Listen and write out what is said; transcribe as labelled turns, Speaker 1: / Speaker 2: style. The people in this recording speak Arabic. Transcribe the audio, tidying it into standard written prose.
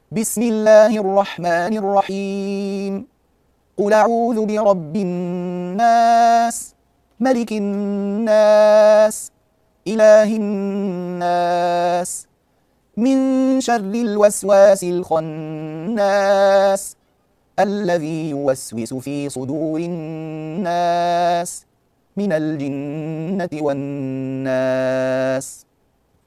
Speaker 1: بسم الله الرحمن الرحيم. قل أعوذ برب الناس، ملك الناس، إله الناس، من شر الوسواس الخناس، الذي يوسوس في صدور الناس من الجنة والناس.